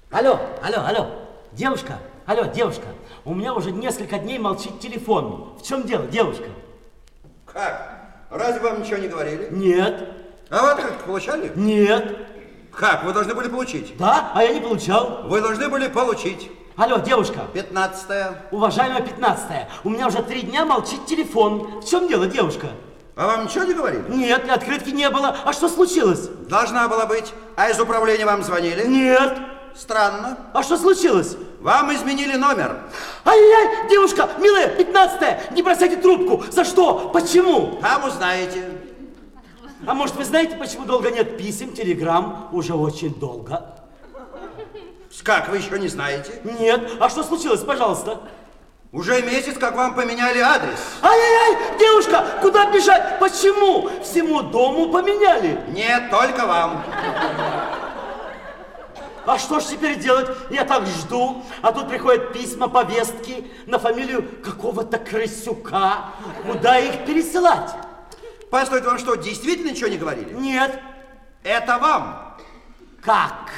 Алло. Девушка, у меня уже несколько дней молчит телефон. В чем дело, девушка? Как? Разве вам ничего не говорили? Нет. А вы открытку получали? Нет. Как? Вы должны были получить? Да, а я не получал. Вы должны были получить. Алло, девушка. 15-е. Уважаемая 15-е, у меня уже 3 дня молчит телефон. В чем дело, девушка? А вам ничего не говорили? Нет, открытки не было. А что случилось? Должна была быть. А из управления вам звонили? Нет. Странно. А что случилось? Вам изменили номер. Ай-яй-яй, девушка, милая, 15-я, не бросайте трубку. За что? Почему? Там узнаете. А может, вы знаете, почему долго нет писем, телеграмм? Уже очень долго. Как, вы еще не знаете? Нет. А что случилось, пожалуйста? Уже месяц, как вам поменяли адрес. Ай-яй-яй, девушка, куда бежать? Почему? Всему дому поменяли. Нет, только вам. А что ж теперь делать? Я так жду, а тут приходят письма, повестки на фамилию какого-то крысюка. Куда их пересылать? Постойте, вам что, действительно ничего не говорили? Нет. Это вам. Как?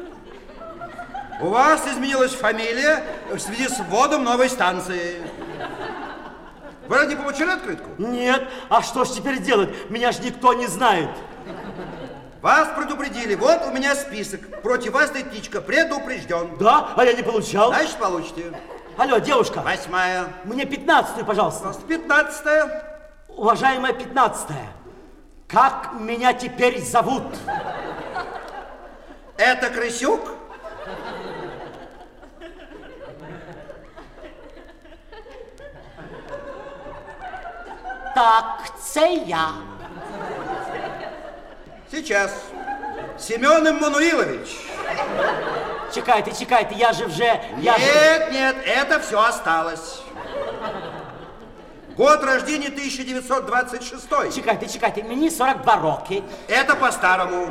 У вас изменилась фамилия в связи с вводом новой станции. Вы разве не получили открытку? Нет. А что ж теперь делать? Меня ж никто не знает. Вас предупредили. Вот у меня список. Против вас стоит птичка. Предупрежден. Да? А я не получал. Значит, получите. Алло, девушка. 8-я. Мне 15-ю, пожалуйста. 15-я. Уважаемая 15-я, как меня теперь зовут? Это Крысюк? Так, це я. Сейчас. Семен Эммануилович. Чекайте, я же вже... Нет, это все осталось. Год рождения 1926. Чекайте, мені 42 роки. Это по-старому.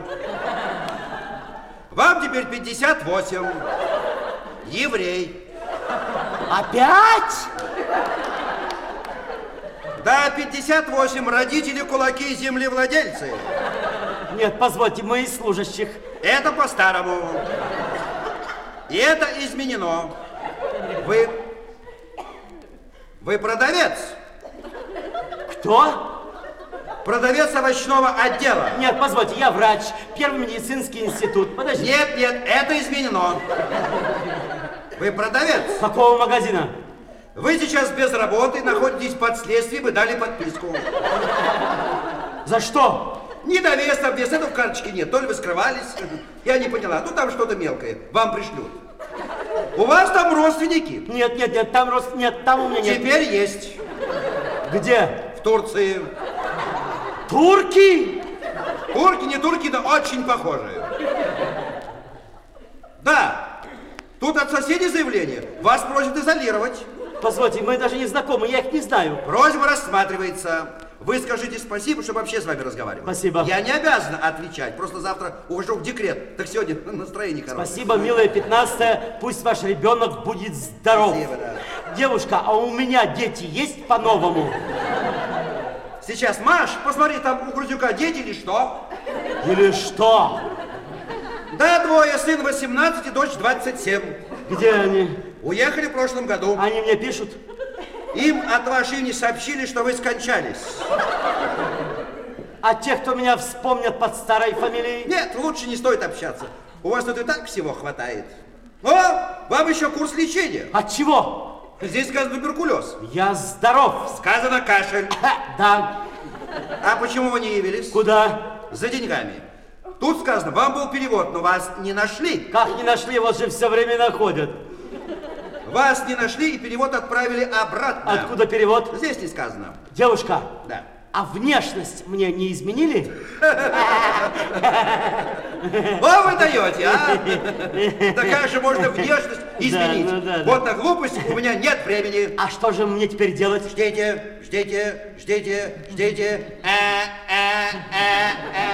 Вам теперь 58. Еврей. Опять? Да, 58. Родители, кулаки, землевладельцы. Нет, позвольте, мы из служащих. Это по-старому. И это изменено. Вы продавец. Кто? Продавец овощного отдела. Нет, позвольте, я врач. Первый медицинский институт. Подождите. Нет, это изменено. Вы продавец. Какого магазина? Вы сейчас без работы, находитесь под следствием и дали подписку. За что? Недовес, обвес, это в карточке нет. То ли вы скрывались, я не поняла. Ну, там что-то мелкое. Вам пришлют. У вас там родственники? Нет, там у меня нет. Теперь есть. Где? В Турции. Турки? Турки, не турки, но очень похожие. Да. Тут от соседей заявление. Вас просят изолировать. Позвольте, мы даже не знакомы, я их не знаю. Просьба рассматривается. Вы скажите спасибо, что вообще с вами разговаривал. Спасибо. Я не обязана отвечать, просто завтра ухожу в декрет. Так сегодня настроение хорошее. Спасибо, милая 15-я, пусть ваш ребенок будет здоров. Спасибо, да. Девушка, а у меня дети есть по-новому? Сейчас, Маш, посмотри, там у Грузюка дети или что? Или что? Да, двое, сын 18 и дочь 27. Где они? Уехали в прошлом году. Они мне пишут? Им от вашей имени сообщили, что вы скончались. А те, кто меня вспомнят под старой фамилией? Нет, лучше не стоит общаться. У вас тут и так всего хватает. О, вам еще курс лечения. От чего? Здесь сказано туберкулез. Я здоров. Сказано кашель. Да. А почему вы не явились? Куда? За деньгами. Тут сказано, вам был перевод, но вас не нашли. Как не нашли, вас же все время находят. Вас не нашли и перевод отправили обратно. Откуда перевод? Здесь не сказано. Девушка. Да. А внешность мне не изменили? О, вы даете, а? Да как же можно внешность изменить? Да. Вот на глупость у меня нет времени. А что же мне теперь делать? Ждите.